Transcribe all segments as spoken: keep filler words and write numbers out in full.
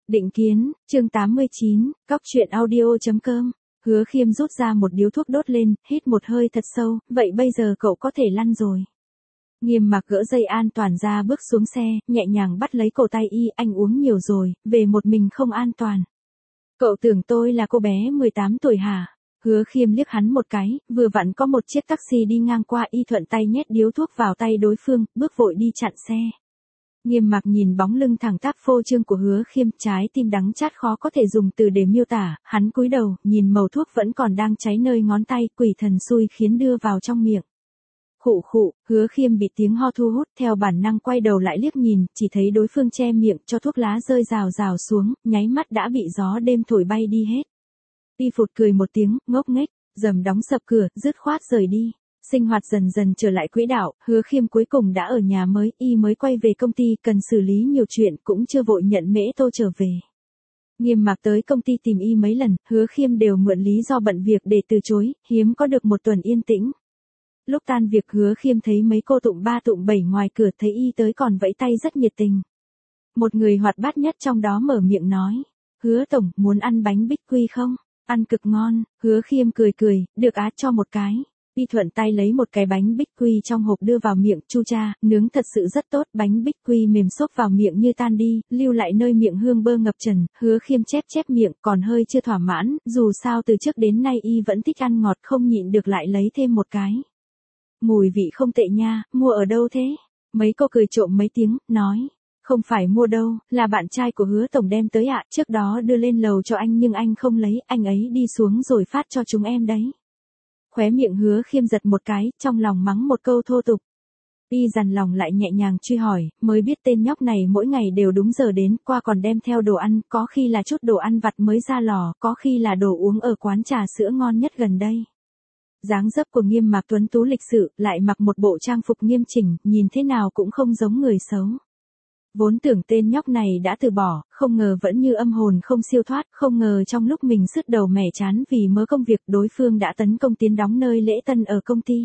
Định kiến, chương tám mươi chín, Cóc truyện audio.com. Hứa Khiêm rút ra một điếu thuốc đốt lên, hít một hơi thật sâu, vậy bây giờ cậu có thể lăn rồi. Nghiêm Mặc gỡ dây an toàn ra bước xuống xe, nhẹ nhàng bắt lấy cổ tay y, anh uống nhiều rồi, về một mình không an toàn. Cậu tưởng tôi là cô bé mười tám tuổi hả? Hứa Khiêm liếc hắn một cái, vừa vặn có một chiếc taxi đi ngang qua, y thuận tay nhét điếu thuốc vào tay đối phương, bước vội đi chặn xe. Nghiêm Mặc nhìn bóng lưng thẳng tắp phô trương của Hứa Khiêm, trái tim đắng chát khó có thể dùng từ để miêu tả, hắn cúi đầu, nhìn mẩu thuốc vẫn còn đang cháy nơi ngón tay, quỷ thần xui khiến đưa vào trong miệng. Khụ khụ, Hứa Khiêm bị tiếng ho thu hút, theo bản năng quay đầu lại liếc nhìn, chỉ thấy đối phương che miệng cho thuốc lá rơi rào rào xuống, nháy mắt đã bị gió đêm thổi bay đi hết. Y phụt cười một tiếng, ngốc nghếch, dầm đóng sập cửa, dứt khoát rời đi. Sinh hoạt dần dần trở lại quỹ đạo, Hứa Khiêm cuối cùng đã ở nhà mới, y mới quay về công ty, cần xử lý nhiều chuyện, cũng chưa vội nhận Mễ Tô trở về. Nghiêm Mặc tới công ty tìm y mấy lần, Hứa Khiêm đều mượn lý do bận việc để từ chối, hiếm có được một tuần yên tĩnh. Lúc tan việc Hứa Khiêm thấy mấy cô tụng ba tụng bảy ngoài cửa, thấy y tới còn vẫy tay rất nhiệt tình. Một người hoạt bát nhất trong đó mở miệng nói, Hứa tổng, muốn ăn bánh bích quy không? Ăn cực ngon. Hứa Khiêm cười cười, được á, cho một cái. Y thuận tay lấy một cái bánh bích quy trong hộp đưa vào miệng, chu cha, nướng thật sự rất tốt, bánh bích quy mềm xốp vào miệng như tan đi, lưu lại nơi miệng hương bơ ngập trần. Hứa Khiêm chép chép miệng, còn hơi chưa thỏa mãn, dù sao từ trước đến nay y vẫn thích ăn ngọt, không nhịn được lại lấy thêm một cái. Mùi vị không tệ nha, mua ở đâu thế? Mấy cô cười trộm mấy tiếng, nói, không phải mua đâu, là bạn trai của Hứa tổng đem tới ạ, trước đó đưa lên lầu cho anh nhưng anh không lấy, anh ấy đi xuống rồi phát cho chúng em đấy. Khóe miệng Hứa Khiêm giật một cái, trong lòng mắng một câu thô tục. Y dằn lòng lại nhẹ nhàng truy hỏi, mới biết tên nhóc này mỗi ngày đều đúng giờ đến, qua còn đem theo đồ ăn, có khi là chút đồ ăn vặt mới ra lò, có khi là đồ uống ở quán trà sữa ngon nhất gần đây. Dáng dấp của Nghiêm Mặc tuấn tú lịch sự, lại mặc một bộ trang phục nghiêm chỉnh, nhìn thế nào cũng không giống người xấu. Vốn tưởng tên nhóc này đã từ bỏ, không ngờ vẫn như âm hồn không siêu thoát, không ngờ trong lúc mình sứt đầu mẻ chán vì mớ công việc, đối phương đã tấn công tiến đóng nơi lễ tân ở công ty.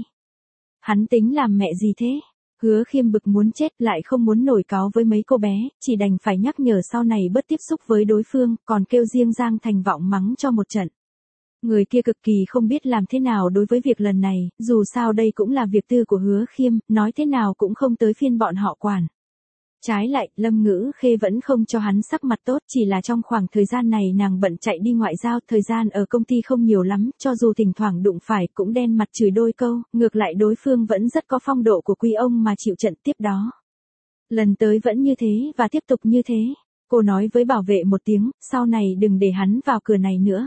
Hắn tính làm mẹ gì thế? Hứa Khiêm bực muốn chết, lại không muốn nổi cáu với mấy cô bé, chỉ đành phải nhắc nhở sau này bớt tiếp xúc với đối phương, còn kêu riêng Giang Thành Vọng mắng cho một trận. Người kia cực kỳ không biết làm thế nào đối với việc lần này, dù sao đây cũng là việc tư của Hứa Khiêm, nói thế nào cũng không tới phiên bọn họ quản. Trái lại, Lâm Ngữ Khê vẫn không cho hắn sắc mặt tốt, chỉ là trong khoảng thời gian này nàng bận chạy đi ngoại giao, thời gian ở công ty không nhiều lắm, cho dù thỉnh thoảng đụng phải cũng đen mặt chửi đôi câu, ngược lại đối phương vẫn rất có phong độ của quý ông mà chịu trận tiếp đó. Lần tới vẫn như thế và tiếp tục như thế. Cô nói với bảo vệ một tiếng, sau này đừng để hắn vào cửa này nữa.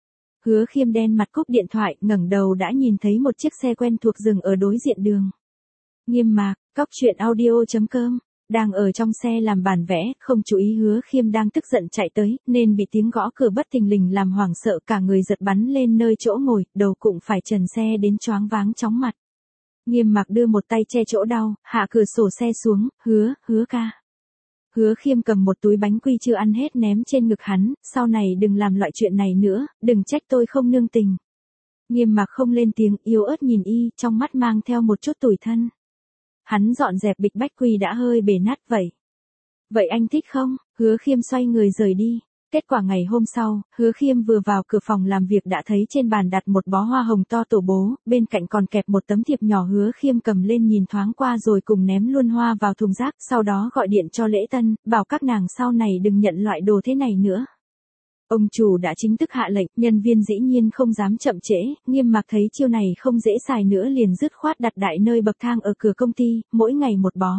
Hứa Khiêm đen mặt cúp điện thoại, ngẩng đầu đã nhìn thấy một chiếc xe quen thuộc dừng ở đối diện đường. Nghiêm Mặc, Cóc truyện audio.com. Đang ở trong xe làm bản vẽ, không chú ý Hứa Khiêm đang tức giận chạy tới, nên bị tiếng gõ cửa bất thình lình làm hoảng sợ, cả người giật bắn lên nơi chỗ ngồi, đầu cũng phải trần xe đến choáng váng chóng mặt. Nghiêm Mặc đưa một tay che chỗ đau, hạ cửa sổ xe xuống, hứa, hứa ca. Hứa Khiêm cầm một túi bánh quy chưa ăn hết ném trên ngực hắn, sau này đừng làm loại chuyện này nữa, đừng trách tôi không nương tình. Nghiêm Mặc không lên tiếng, yếu ớt nhìn y, trong mắt mang theo một chút tủi thân. Hắn dọn dẹp bịch bách quy đã hơi bể nát vậy. Vậy anh thích không? Hứa Khiêm xoay người rời đi. Kết quả ngày hôm sau, Hứa Khiêm vừa vào cửa phòng làm việc đã thấy trên bàn đặt một bó hoa hồng to tổ bố, bên cạnh còn kẹp một tấm thiệp nhỏ. Hứa Khiêm cầm lên nhìn thoáng qua rồi cùng ném luôn hoa vào thùng rác, sau đó gọi điện cho lễ tân, bảo các nàng sau này đừng nhận loại đồ thế này nữa. Ông chủ đã chính thức hạ lệnh, nhân viên dĩ nhiên không dám chậm trễ, Nghiêm Mặc thấy chiêu này không dễ xài nữa liền dứt khoát đặt đại nơi bậc thang ở cửa công ty, mỗi ngày một bó.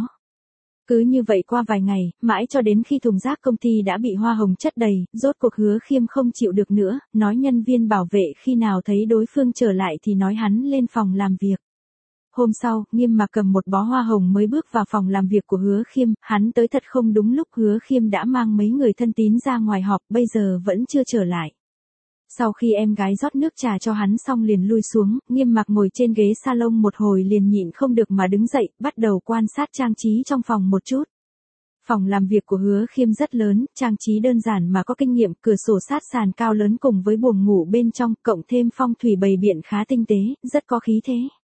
Cứ như vậy qua vài ngày, mãi cho đến khi thùng rác công ty đã bị hoa hồng chất đầy, rốt cuộc Hứa Khiêm không chịu được nữa, nói nhân viên bảo vệ khi nào thấy đối phương trở lại thì nói hắn lên phòng làm việc. Hôm sau, Nghiêm Mặc cầm một bó hoa hồng mới bước vào phòng làm việc của Hứa Khiêm, hắn tới thật không đúng lúc, Hứa Khiêm đã mang mấy người thân tín ra ngoài họp, bây giờ vẫn chưa trở lại. Sau khi em gái rót nước trà cho hắn xong liền lui xuống, Nghiêm Mặc ngồi trên ghế salon một hồi liền nhịn không được mà đứng dậy, bắt đầu quan sát trang trí trong phòng một chút. Phòng làm việc của Hứa Khiêm rất lớn, trang trí đơn giản mà có kinh nghiệm, cửa sổ sát sàn cao lớn cùng với buồng ngủ bên trong, cộng thêm phong thủy bày biện khá tinh tế, rất có khí thế.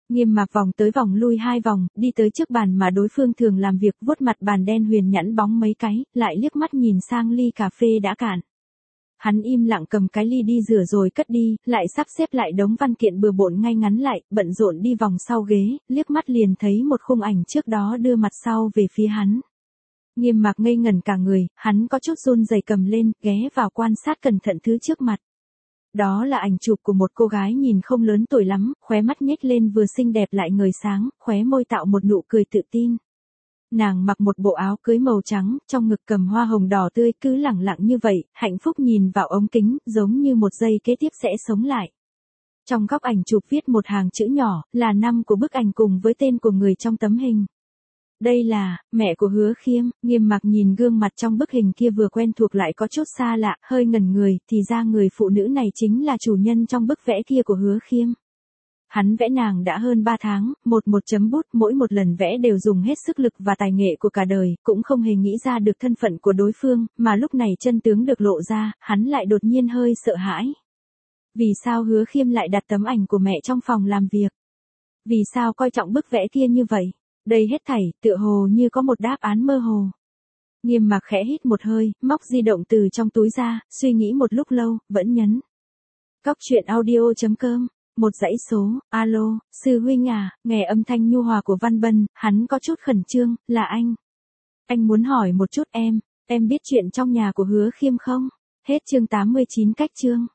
Nghiêm Mạc vòng tới vòng lui hai vòng, đi tới trước bàn mà đối phương thường làm việc, vuốt mặt bàn đen huyền nhẵn bóng mấy cái, lại liếc mắt nhìn sang ly cà phê đã cạn. Hắn im lặng cầm cái ly đi rửa rồi cất đi, lại sắp xếp lại đống văn kiện bừa bộn ngay ngắn lại, bận rộn đi vòng sau ghế, liếc mắt liền thấy một khung ảnh trước đó đưa mặt sau về phía hắn. Nghiêm Mạc ngây ngẩn cả người, hắn có chút run rẩy cầm lên, ghé vào quan sát cẩn thận thứ trước mặt. Đó là ảnh chụp của một cô gái nhìn không lớn tuổi lắm, khóe mắt nhếch lên vừa xinh đẹp lại ngời sáng, khóe môi tạo một nụ cười tự tin. Nàng mặc một bộ áo cưới màu trắng, trong ngực cầm hoa hồng đỏ tươi, cứ lẳng lặng như vậy, hạnh phúc nhìn vào ống kính, giống như một giây kế tiếp sẽ sống lại. Trong góc ảnh chụp viết một hàng chữ nhỏ, là năm của bức ảnh cùng với tên của người trong tấm hình. Đây là, mẹ của Hứa Khiêm. Nghiêm Mạc nhìn gương mặt trong bức hình kia vừa quen thuộc lại có chút xa lạ, hơi ngẩn người, thì ra người phụ nữ này chính là chủ nhân trong bức vẽ kia của Hứa Khiêm. Hắn vẽ nàng đã hơn ba tháng, một một chấm bút, mỗi một lần vẽ đều dùng hết sức lực và tài nghệ của cả đời, cũng không hề nghĩ ra được thân phận của đối phương, mà lúc này chân tướng được lộ ra, hắn lại đột nhiên hơi sợ hãi. Vì sao Hứa Khiêm lại đặt tấm ảnh của mẹ trong phòng làm việc? Vì sao coi trọng bức vẽ kia như vậy? Đây hết thảy, tựa hồ như có một đáp án mơ hồ. Nghiêm Mạc khẽ hít một hơi, móc di động từ trong túi ra, suy nghĩ một lúc lâu, vẫn nhấn. Cóc truyện audio chấm com, một dãy số, alo, sư huynh à, nghe âm thanh nhu hòa của Văn Bân, hắn có chút khẩn trương, là anh. Anh muốn hỏi một chút em, em biết chuyện trong nhà của Hứa Khiêm không? Hết chương tám mươi chín cách chương.